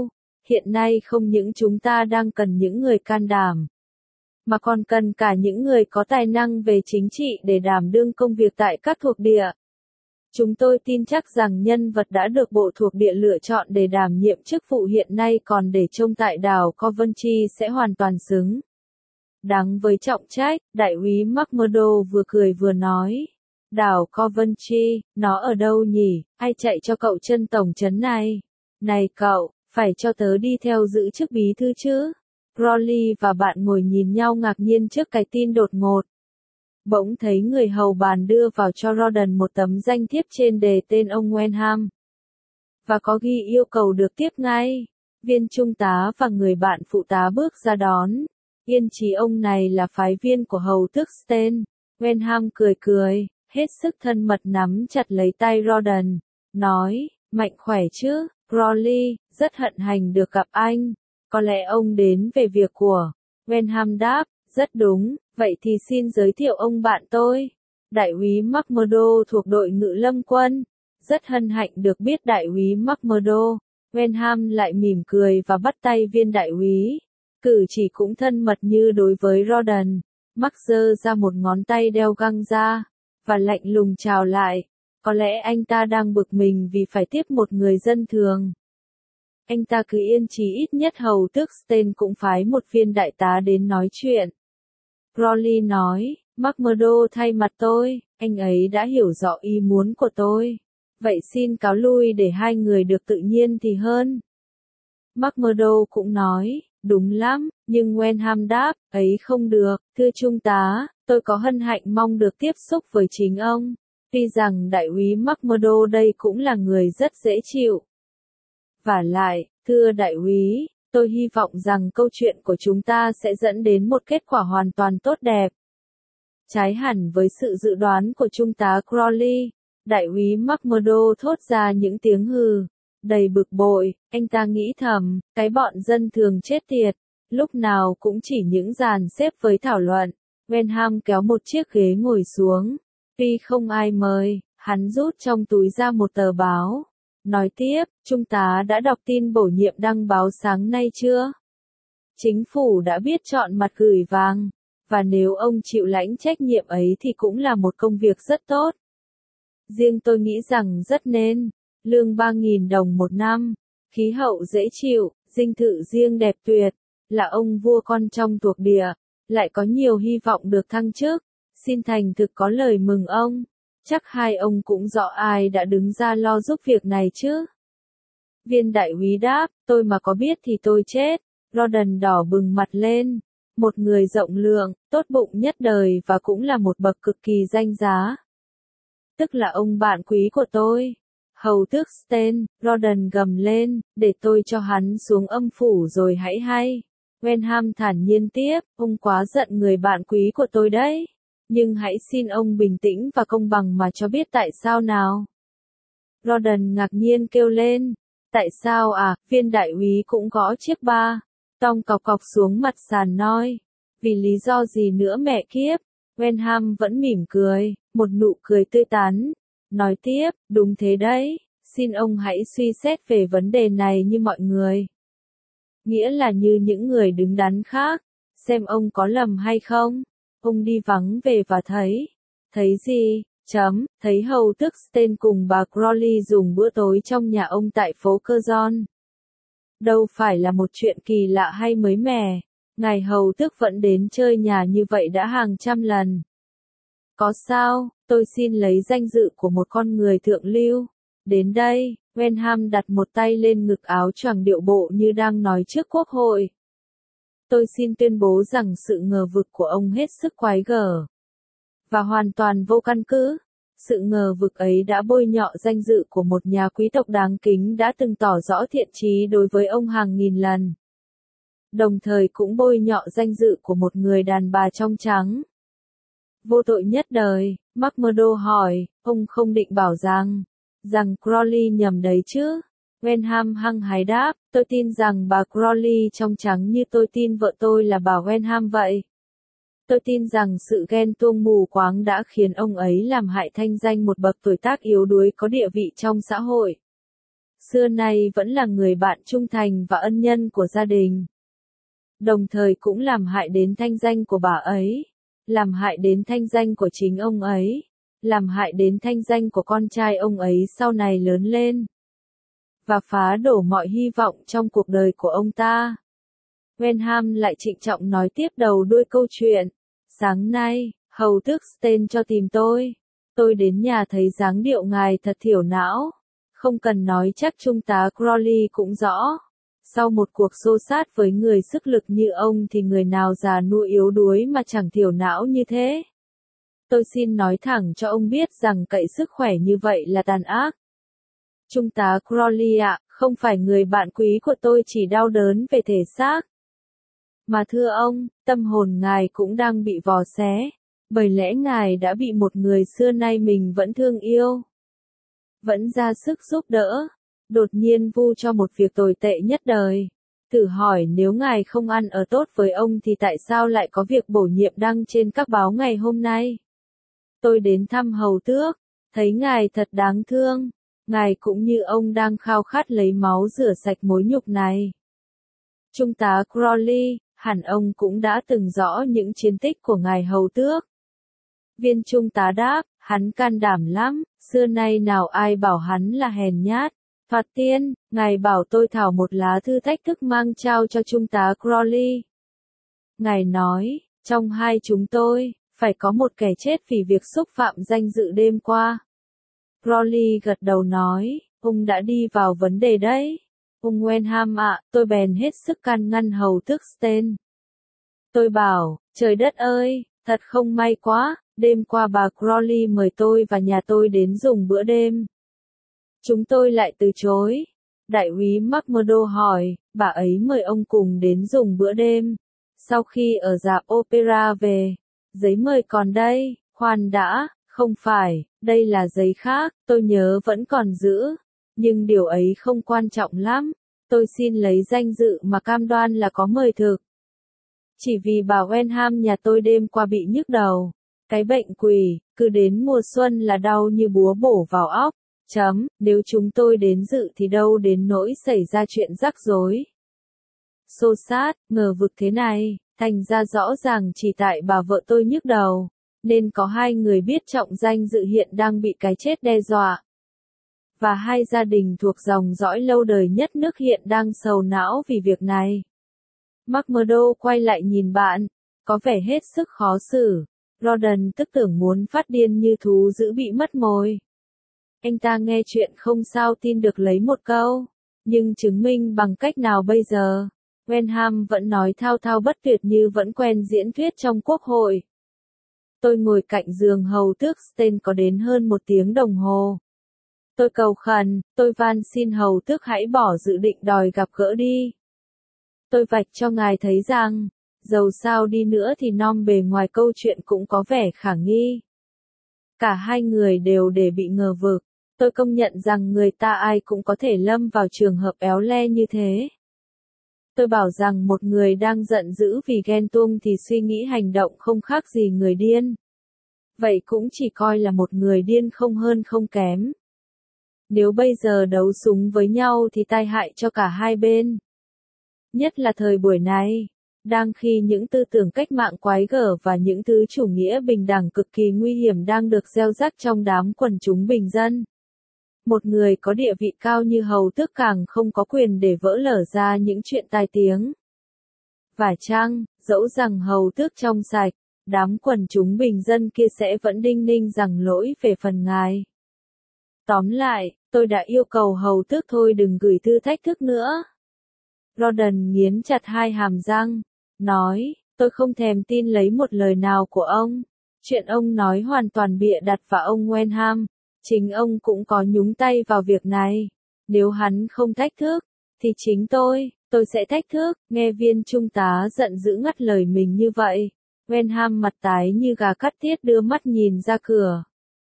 hiện nay không những chúng ta đang cần những người can đảm, mà còn cần cả những người có tài năng về chính trị để đảm đương công việc tại các thuộc địa. Chúng tôi tin chắc rằng nhân vật đã được bộ thuộc địa lựa chọn để đảm nhiệm chức vụ hiện nay còn để trông tại đảo Coventry sẽ hoàn toàn xứng đáng với trọng trách. Đại úy McMurdo vừa cười vừa nói. Đảo Coventry, nó ở đâu nhỉ? Ai chạy cho cậu chân tổng trấn này? Này cậu, phải cho tớ đi theo giữ chức bí thư chứ? Crowley và bạn ngồi nhìn nhau ngạc nhiên trước cái tin đột ngột. Bỗng thấy người hầu bàn đưa vào cho Rawdon một tấm danh thiếp trên đề tên ông Wenham. Và có ghi yêu cầu được tiếp ngay. Viên trung tá và người bạn phụ tá bước ra đón. Yên chí ông này là phái viên của hầu tước Stein. Wenham cười cười, hết sức thân mật nắm chặt lấy tay Rawdon. Nói, mạnh khỏe chứ, Crowley, rất hân hạnh được gặp anh. Có lẽ ông đến về việc của. Wenham đáp, rất đúng, vậy thì xin giới thiệu ông bạn tôi. Đại úy McMurdo thuộc đội ngự lâm quân. Rất hân hạnh được biết đại úy McMurdo. Wenham lại mỉm cười và bắt tay viên đại úy. Cử chỉ cũng thân mật như đối với Rawdon. Mark giơ ra một ngón tay đeo găng ra, và lạnh lùng chào lại. Có lẽ anh ta đang bực mình vì phải tiếp một người dân thường. Anh ta cứ yên chí ít nhất hầu tước Stein cũng phái một viên đại tá đến nói chuyện. Crowley nói, McMurdo thay mặt tôi, anh ấy đã hiểu rõ ý muốn của tôi. Vậy xin cáo lui để hai người được tự nhiên thì hơn. McMurdo cũng nói, đúng lắm, nhưng Wenham đáp, ấy không được, thưa trung tá, tôi có hân hạnh mong được tiếp xúc với chính ông. Tuy rằng đại úy McMurdo đây cũng là người rất dễ chịu. Vả lại, thưa đại úy, tôi hy vọng rằng câu chuyện của chúng ta sẽ dẫn đến một kết quả hoàn toàn tốt đẹp. Trái hẳn với sự dự đoán của trung tá Crowley, đại úy McMurdo thốt ra những tiếng hừ. Đầy bực bội, anh ta nghĩ thầm, cái bọn dân thường chết tiệt, lúc nào cũng chỉ những dàn xếp với thảo luận. Wenham kéo một chiếc ghế ngồi xuống. Tuy không ai mời, hắn rút trong túi ra một tờ báo. Nói tiếp, trung tá đã đọc tin bổ nhiệm đăng báo sáng nay chưa? Chính phủ đã biết chọn mặt gửi vàng, và nếu ông chịu lãnh trách nhiệm ấy thì cũng là một công việc rất tốt. Riêng tôi nghĩ rằng rất nên. Lương ba nghìn đồng một năm, khí hậu dễ chịu, dinh thự riêng đẹp tuyệt, là ông vua con trong thuộc địa, lại có nhiều hy vọng được thăng chức. Xin thành thực có lời mừng ông. Chắc hai ông cũng rõ ai đã đứng ra lo giúp việc này chứ. Viên đại úy đáp, tôi mà có biết thì tôi chết. Rawdon đỏ bừng mặt lên. Một người rộng lượng, tốt bụng nhất đời và cũng là một bậc cực kỳ danh giá. Tức là ông bạn quý của tôi. Hầu tước Stein, Rawdon gầm lên, để tôi cho hắn xuống âm phủ rồi hãy hay. Wenham thản nhiên tiếp, ông quá giận người bạn quý của tôi đấy. Nhưng hãy xin ông bình tĩnh và công bằng mà cho biết tại sao nào. Rawdon ngạc nhiên kêu lên. Tại sao à, viên đại úy cũng gõ chiếc ba. Tong cọc cọc xuống mặt sàn nói. Vì lý do gì nữa mẹ kiếp. Wenham vẫn mỉm cười, một nụ cười tươi tắn. Nói tiếp, đúng thế đấy, xin ông hãy suy xét về vấn đề này như mọi người. Nghĩa là như những người đứng đắn khác, xem ông có lầm hay không. Ông đi vắng về và thấy. Thấy gì? Chấm, thấy hầu tước Stein cùng bà Crowley dùng bữa tối trong nhà ông tại phố Curzon. Đâu phải là một chuyện kỳ lạ hay mới mẻ. Ngài hầu tước vẫn đến chơi nhà như vậy đã hàng trăm lần. Có sao, tôi xin lấy danh dự của một con người thượng lưu. Đến đây, Wenham đặt một tay lên ngực áo choàng điệu bộ như đang nói trước quốc hội. Tôi xin tuyên bố rằng sự ngờ vực của ông hết sức quái gở. Và hoàn toàn vô căn cứ. Sự ngờ vực ấy đã bôi nhọ danh dự của một nhà quý tộc đáng kính đã từng tỏ rõ thiện chí đối với ông hàng nghìn lần. Đồng thời cũng bôi nhọ danh dự của một người đàn bà trong trắng. Vô tội nhất đời, McMurdo hỏi, ông không định bảo rằng, rằng Crowley nhầm đấy chứ? Wenham hăng hái đáp, tôi tin rằng bà Crowley trong trắng như tôi tin vợ tôi là bà Wenham vậy. Tôi tin rằng sự ghen tuông mù quáng đã khiến ông ấy làm hại thanh danh một bậc tuổi tác yếu đuối có địa vị trong xã hội. xưa nay vẫn là người bạn trung thành và ân nhân của gia đình. Đồng thời cũng làm hại đến thanh danh của bà ấy, làm hại đến thanh danh của chính ông ấy, làm hại đến thanh danh của con trai ông ấy sau này lớn lên, và phá đổ mọi hy vọng trong cuộc đời của ông ta. Wenham lại trịnh trọng nói tiếp đầu đuôi câu chuyện. Sáng nay, hầu tước Stein cho tìm tôi. Tôi đến nhà thấy dáng điệu ngài thật thiểu não. Không cần nói chắc trung tá Crawley cũng rõ. Sau một cuộc xô sát với người sức lực như ông thì người nào già nua yếu đuối mà chẳng thiểu não như thế. Tôi xin nói thẳng cho ông biết rằng cậy sức khỏe như vậy là tàn ác. Trung tá Crawley ạ, không phải người bạn quý của tôi chỉ đau đớn về thể xác. Mà thưa ông, tâm hồn ngài cũng đang bị vò xé, bởi lẽ ngài đã bị một người xưa nay mình vẫn thương yêu, vẫn ra sức giúp đỡ, đột nhiên vu cho một việc tồi tệ nhất đời. Thử hỏi nếu ngài không ăn ở tốt với ông thì tại sao lại có việc bổ nhiệm đăng trên các báo ngày hôm nay? Tôi đến thăm hầu tước, thấy ngài thật đáng thương, ngài cũng như ông đang khao khát lấy máu rửa sạch mối nhục này. Trung tá Crawley, hẳn ông cũng đã từng rõ những chiến tích của ngài hầu tước. Viên trung tá đáp, hắn can đảm lắm, xưa nay nào ai bảo hắn là hèn nhát. Thoạt tiên, ngài bảo tôi thảo một lá thư thách thức mang trao cho trung tá Crawley. Ngài nói, trong hai chúng tôi, phải có một kẻ chết vì việc xúc phạm danh dự đêm qua. Crawley gật đầu nói, ông đã đi vào vấn đề đấy. Ông Wenham ạ, tôi bèn hết sức can ngăn hầu tước Stein. Tôi bảo, trời đất ơi, thật không may quá, đêm qua bà Crawley mời tôi và nhà tôi đến dùng bữa đêm. Chúng tôi lại từ chối. Đại úy McMurdo hỏi, bà ấy mời ông cùng đến dùng bữa đêm. Sau khi ở rạp opera về, giấy mời còn đây, khoan đã, không phải, đây là giấy khác, tôi nhớ vẫn còn giữ. Nhưng điều ấy không quan trọng lắm, tôi xin lấy danh dự mà cam đoan là có mời thực. Chỉ vì bà Wenham nhà tôi đêm qua bị nhức đầu, cái bệnh quỷ, cứ đến mùa xuân là đau như búa bổ vào óc. Chấm, nếu chúng tôi đến dự thì đâu đến nỗi xảy ra chuyện rắc rối. Xô sát, ngờ vực thế này, thành ra rõ ràng chỉ tại bà vợ tôi nhức đầu, nên có hai người biết trọng danh dự hiện đang bị cái chết đe dọa. Và hai gia đình thuộc dòng dõi lâu đời nhất nước hiện đang sầu não vì việc này. McMurdo quay lại nhìn bạn, có vẻ hết sức khó xử. Rawdon tức tưởng muốn phát điên như thú dữ bị mất mồi. Anh ta nghe chuyện không sao tin được lấy một câu, nhưng chứng minh bằng cách nào bây giờ? Wenham vẫn nói thao thao bất tuyệt như vẫn quen diễn thuyết trong quốc hội. Tôi ngồi cạnh giường hầu tước Stein có đến hơn một tiếng đồng hồ. Tôi cầu khẩn, tôi van xin hầu tước hãy bỏ dự định đòi gặp gỡ đi. Tôi vạch cho ngài thấy rằng, dầu sao đi nữa thì nom bề ngoài câu chuyện cũng có vẻ khả nghi. Cả hai người đều để bị ngờ vực. Tôi công nhận rằng người ta ai cũng có thể lâm vào trường hợp éo le như thế. Tôi bảo rằng một người đang giận dữ vì ghen tuông thì suy nghĩ hành động không khác gì người điên. Vậy cũng chỉ coi là một người điên không hơn không kém. Nếu bây giờ đấu súng với nhau thì tai hại cho cả hai bên. Nhất là thời buổi này, đang khi những tư tưởng cách mạng quái gở và những thứ chủ nghĩa bình đẳng cực kỳ nguy hiểm đang được gieo rắc trong đám quần chúng bình dân. Một người có địa vị cao như hầu tước càng không có quyền để vỡ lở ra những chuyện tai tiếng. Và chăng, dẫu rằng hầu tước trong sạch, đám quần chúng bình dân kia sẽ vẫn đinh ninh rằng lỗi về phần ngài. Tóm lại, tôi đã yêu cầu hầu tước thôi đừng gửi thư thách thức nữa. Rawdon nghiến chặt hai hàm răng, nói, tôi không thèm tin lấy một lời nào của ông. Chuyện ông nói hoàn toàn bịa đặt và ông Wenham, chính ông cũng có nhúng tay vào việc này. Nếu hắn không thách thức, thì chính tôi, tôi sẽ thách thức. Nghe viên trung tá giận dữ ngắt lời mình như vậy. Wenham mặt tái như gà cắt tiết đưa mắt nhìn ra cửa.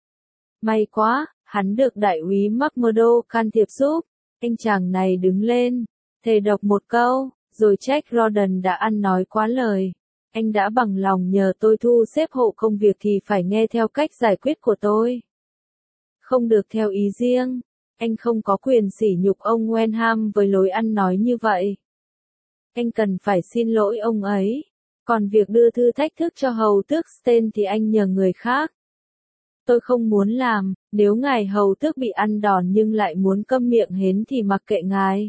May quá, hắn được đại úy McMurdo can thiệp giúp. Anh chàng này đứng lên, thề độc một câu, rồi trách Rawdon đã ăn nói quá lời. Anh đã bằng lòng nhờ tôi thu xếp hộ công việc thì phải nghe theo cách giải quyết của tôi. Không được theo ý riêng. Anh không có quyền sỉ nhục ông Wenham với lối ăn nói như vậy. Anh cần phải xin lỗi ông ấy. Còn việc đưa thư thách thức cho hầu tước Stein thì anh nhờ người khác. Tôi không muốn làm, nếu ngài hầu tước bị ăn đòn nhưng lại muốn câm miệng hến thì mặc kệ ngài.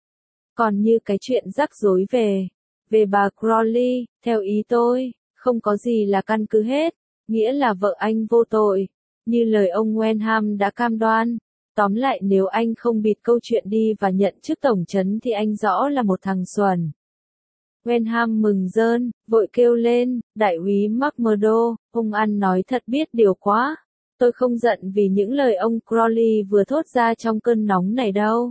Còn như cái chuyện rắc rối về, về bà Crawley, theo ý tôi, không có gì là căn cứ hết, nghĩa là vợ anh vô tội, như lời ông Wenham đã cam đoan. Tóm lại nếu anh không bịt câu chuyện đi và nhận chức tổng trấn thì anh rõ là một thằng xuẩn. Wenham mừng rơn, vội kêu lên, đại úy McMurdo, ông ăn nói thật biết điều quá. Tôi không giận vì những lời ông Crawley vừa thốt ra trong cơn nóng này đâu.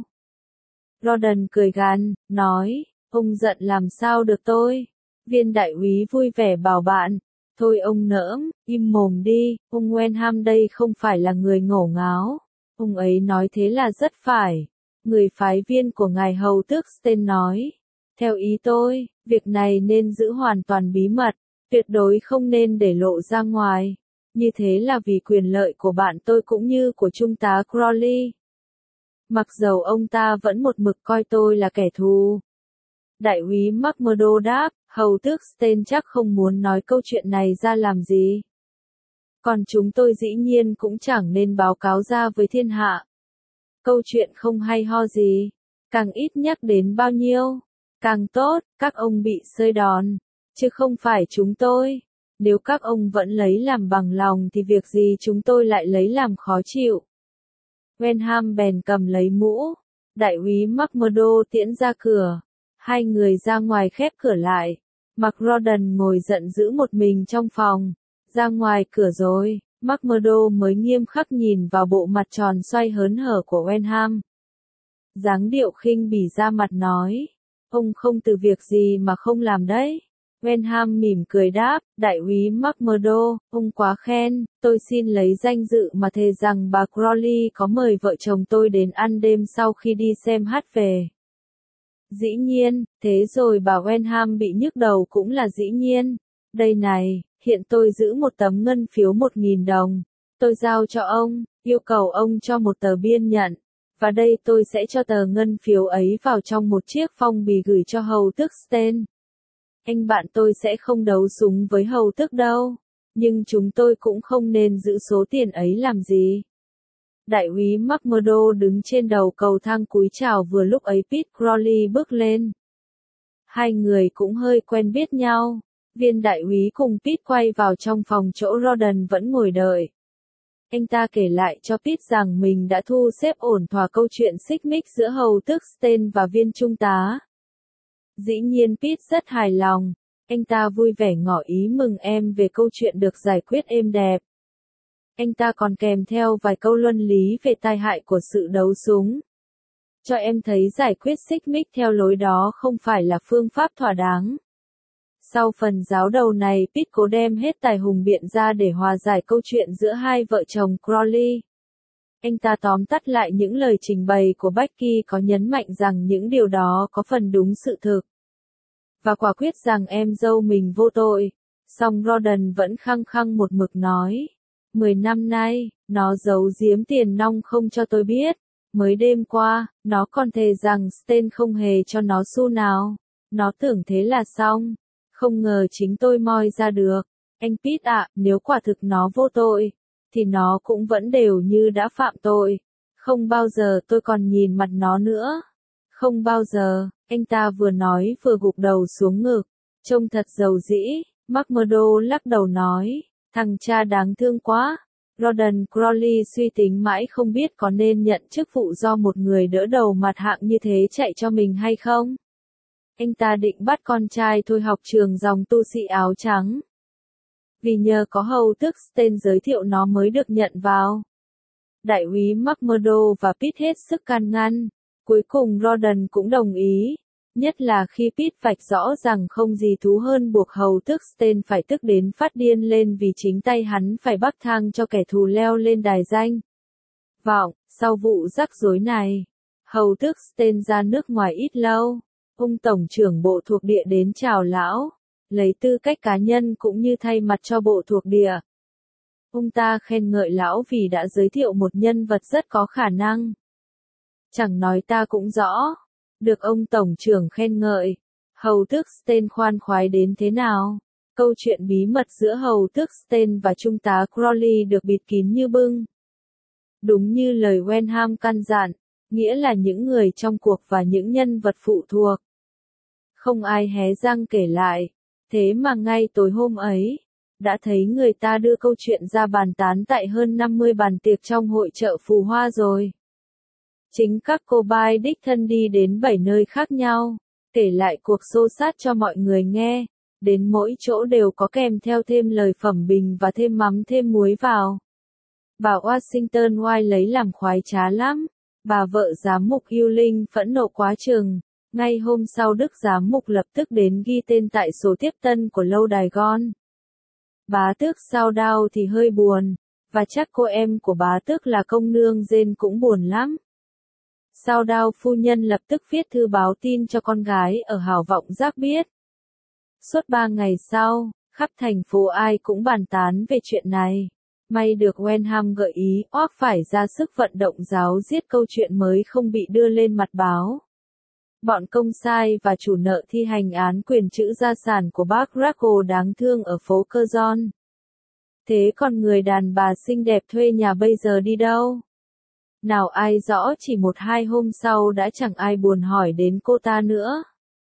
Rawdon cười gằn, nói, ông giận làm sao được tôi. Viên đại úy vui vẻ bảo bạn, thôi ông nỡm, im mồm đi, ông Wenham đây không phải là người ngổ ngáo. Ông ấy nói thế là rất phải. Người phái viên của ngài hầu tước Stein nói. Theo ý tôi, việc này nên giữ hoàn toàn bí mật, tuyệt đối không nên để lộ ra ngoài. Như thế là vì quyền lợi của bạn tôi cũng như của trung tá Crawley. Mặc dầu ông ta vẫn một mực coi tôi là kẻ thù. Đại úy McMurdo đáp, hầu tước Stein chắc không muốn nói câu chuyện này ra làm gì. Còn chúng tôi dĩ nhiên cũng chẳng nên báo cáo ra với thiên hạ. Câu chuyện không hay ho gì, càng ít nhắc đến bao nhiêu, càng tốt, các ông bị sơi đòn, chứ không phải chúng tôi. Nếu các ông vẫn lấy làm bằng lòng thì việc gì chúng tôi lại lấy làm khó chịu. Wenham bèn cầm lấy mũ, đại úy McMurdo tiễn ra cửa. Hai người ra ngoài khép cửa lại. McRaden ngồi giận dữ một mình trong phòng. Ra ngoài cửa rồi, McMurdo mới nghiêm khắc nhìn vào bộ mặt tròn xoay hớn hở của Wenham. Dáng điệu khinh bỉ ra mặt nói, ông không từ việc gì mà không làm đấy. Wenham mỉm cười đáp, đại úy McMurdo, ông quá khen, tôi xin lấy danh dự mà thề rằng bà Crawley có mời vợ chồng tôi đến ăn đêm sau khi đi xem hát về. Dĩ nhiên, thế rồi bà Wenham bị nhức đầu cũng là dĩ nhiên. Đây này, hiện tôi giữ một tấm ngân phiếu một nghìn đồng. Tôi giao cho ông, yêu cầu ông cho một tờ biên nhận. Và đây tôi sẽ cho tờ ngân phiếu ấy vào trong một chiếc phong bì gửi cho hầu tước Stein. Anh bạn tôi sẽ không đấu súng với hầu tước đâu. Nhưng chúng tôi cũng không nên giữ số tiền ấy làm gì. Đại úy McMurdo đứng trên đầu cầu thang cúi chào vừa lúc ấy Pete Crawley bước lên. Hai người cũng hơi quen biết nhau. Viên đại úy cùng Pete quay vào trong phòng chỗ Rawdon vẫn ngồi đợi. Anh ta kể lại cho Pete rằng mình đã thu xếp ổn thỏa câu chuyện xích mích giữa hầu tước Stein và viên trung tá. Dĩ nhiên Pete rất hài lòng. Anh ta vui vẻ ngỏ ý mừng em về câu chuyện được giải quyết êm đẹp. Anh ta còn kèm theo vài câu luân lý về tai hại của sự đấu súng. Cho em thấy giải quyết xích mích theo lối đó không phải là phương pháp thỏa đáng. Sau phần giáo đầu này Pete cố đem hết tài hùng biện ra để hòa giải câu chuyện giữa hai vợ chồng Crawley. Anh ta tóm tắt lại những lời trình bày của Becky có nhấn mạnh rằng những điều đó có phần đúng sự thực. Và quả quyết rằng em dâu mình vô tội. Song Rawdon vẫn khăng khăng một mực nói. Mười năm nay, nó giấu giếm tiền nong không cho tôi biết. Mới đêm qua, nó còn thề rằng Stein không hề cho nó xu nào. Nó tưởng thế là xong. Không ngờ chính tôi moi ra được. Anh Pete ạ, nếu quả thực nó vô tội, thì nó cũng vẫn đều như đã phạm tội. Không bao giờ tôi còn nhìn mặt nó nữa. Không bao giờ, anh ta vừa nói vừa gục đầu xuống ngực. Trông thật dầu dĩ, McMurdo lắc đầu nói, thằng cha đáng thương quá. Rawdon Crawley suy tính mãi không biết có nên nhận chức vụ do một người đỡ đầu mặt hạng như thế chạy cho mình hay không. Anh ta định bắt con trai thôi học trường dòng tu sĩ áo trắng. Vì nhờ có hầu tước Stein giới thiệu nó mới được nhận vào. Đại úy McMurdo và Pete hết sức can ngăn. Cuối cùng Rawdon cũng đồng ý. Nhất là khi Pete vạch rõ rằng không gì thú hơn buộc hầu tước Stein phải tức đến phát điên lên vì chính tay hắn phải bắc thang cho kẻ thù leo lên đài danh. Vọng, sau vụ rắc rối này, hầu tước Stein ra nước ngoài ít lâu. Ông tổng trưởng bộ thuộc địa đến chào lão, lấy tư cách cá nhân cũng như thay mặt cho bộ thuộc địa. Ông ta khen ngợi lão vì đã giới thiệu một nhân vật rất có khả năng. Chẳng nói ta cũng rõ. Được ông tổng trưởng khen ngợi. Hầu tước Stein khoan khoái đến thế nào? Câu chuyện bí mật giữa hầu tước Stein và trung tá Crowley được bịt kín như bưng. Đúng như lời Wenham căn dặn, nghĩa là những người trong cuộc và những nhân vật phụ thuộc. Không ai hé răng kể lại, thế mà ngay tối hôm ấy, đã thấy người ta đưa câu chuyện ra bàn tán tại hơn năm mươi bàn tiệc trong hội chợ phù hoa rồi. Chính các cô bai đích thân đi đến bảy nơi khác nhau, kể lại cuộc xô xát cho mọi người nghe, đến mỗi chỗ đều có kèm theo thêm lời phẩm bình và thêm mắm thêm muối vào. Bà Washington White lấy làm khoái trá lắm, bà vợ giám mục yêu linh phẫn nộ quá chừng, ngay hôm sau Đức giám mục lập tức đến ghi tên tại sổ tiếp tân của lâu đài Gon. Bá tước sao đao thì hơi buồn, và chắc cô em của bá tước là công nương Jane cũng buồn lắm. Sao đao phu nhân lập tức viết thư báo tin cho con gái ở Hào Vọng Giác biết. Suốt ba ngày sau, khắp thành phố ai cũng bàn tán về chuyện này. May được Wenham gợi ý, oác phải ra sức vận động giáo giết câu chuyện mới không bị đưa lên mặt báo. Bọn công sai và chủ nợ thi hành án quyền trữ gia sản của bác Rackle đáng thương ở phố Curzon. Thế còn người đàn bà xinh đẹp thuê nhà bây giờ đi đâu? Nào ai rõ chỉ một hai hôm sau đã chẳng ai buồn hỏi đến cô ta nữa.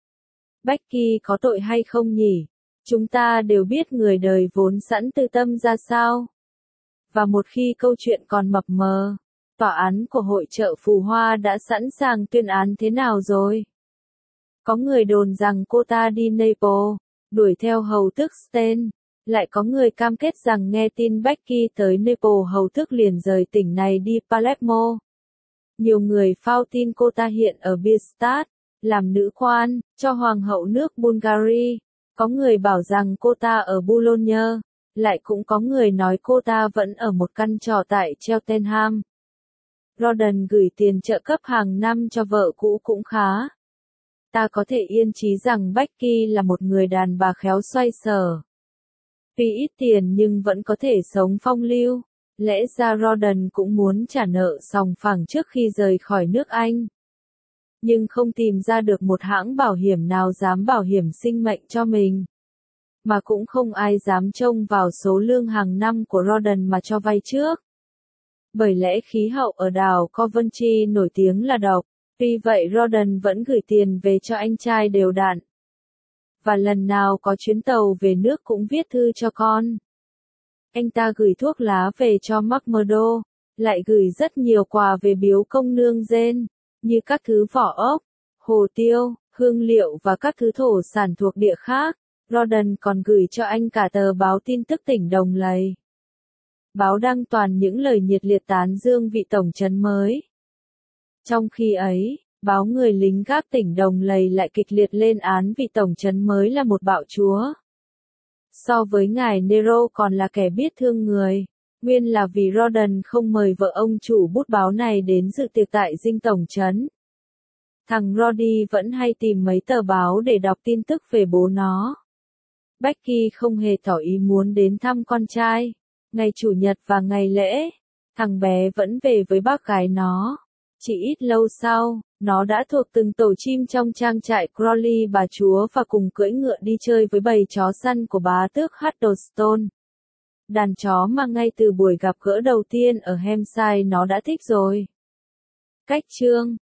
Becky có tội hay không nhỉ? Chúng ta đều biết người đời vốn sẵn tư tâm ra sao. Và một khi câu chuyện còn mập mờ, tòa án của hội chợ phù hoa đã sẵn sàng tuyên án thế nào rồi? Có người đồn rằng cô ta đi Naples, đuổi theo hầu tước Stein. Lại có người cam kết rằng nghe tin Becky tới Naples hầu tước liền rời tỉnh này đi Palermo. Nhiều người phao tin cô ta hiện ở Bierstadt, làm nữ quan, cho hoàng hậu nước Bulgaria. Có người bảo rằng cô ta ở Boulogne, lại cũng có người nói cô ta vẫn ở một căn trọ tại Cheltenham. Rawdon gửi tiền trợ cấp hàng năm cho vợ cũ cũng khá. Ta có thể yên chí rằng Becky là một người đàn bà khéo xoay sở. Tuy ít tiền nhưng vẫn có thể sống phong lưu, lẽ ra Rawdon cũng muốn trả nợ sòng phẳng trước khi rời khỏi nước Anh. Nhưng không tìm ra được một hãng bảo hiểm nào dám bảo hiểm sinh mệnh cho mình. Mà cũng không ai dám trông vào số lương hàng năm của Rawdon mà cho vay trước. Bởi lẽ khí hậu ở đảo Coventry nổi tiếng là độc, tuy vậy Rawdon vẫn gửi tiền về cho anh trai đều đặn. Và lần nào có chuyến tàu về nước cũng viết thư cho con. Anh ta gửi thuốc lá về cho McMurdo, lại gửi rất nhiều quà về biếu công nương Jane, như các thứ vỏ ốc, hồ tiêu, hương liệu và các thứ thổ sản thuộc địa khác. Rawdon còn gửi cho anh cả tờ báo tin tức tỉnh Đồng Lầy. Báo đăng toàn những lời nhiệt liệt tán dương vị tổng trấn mới. Trong khi ấy, báo người lính gác tỉnh Đồng Lầy lại kịch liệt lên án vị tổng trấn mới là một bạo chúa. So với ngài Nero còn là kẻ biết thương người, nguyên là vì Rawdon không mời vợ ông chủ bút báo này đến dự tiệc tại dinh tổng trấn. Thằng Roddy vẫn hay tìm mấy tờ báo để đọc tin tức về bố nó. Becky không hề tỏ ý muốn đến thăm con trai. Ngày Chủ nhật và ngày lễ, thằng bé vẫn về với bác gái nó. Chỉ ít lâu sau, nó đã thuộc từng tổ chim trong trang trại Crowley bà chúa và cùng cưỡi ngựa đi chơi với bầy chó săn của bá tước Huddlestone. Đàn chó mà ngay từ buổi gặp gỡ đầu tiên ở Hampshire nó đã thích rồi. Cách chương